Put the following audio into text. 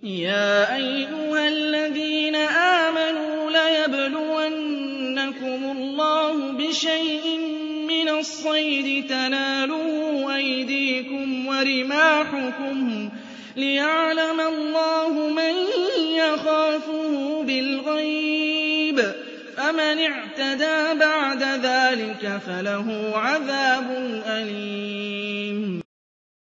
يَا أَيُّهَا الَّذِينَ آمَنُوا لَيَبْلُوَنَّكُمُ اللَّهُ بِشَيْءٍ مِّنَ الصَّيْدِ تَنَالُهُ أَيْدِيكُمْ وَرِمَاحُكُمْ لِيَعْلَمَ اللَّهُ مَن يَخَافُهُ بِالْغَيْبِ ۚ فَمَنِ اعْتَدَىٰ بَعْدَ ذَٰلِكَ فَلَهُ عَذَابٌ أَلِيمٌ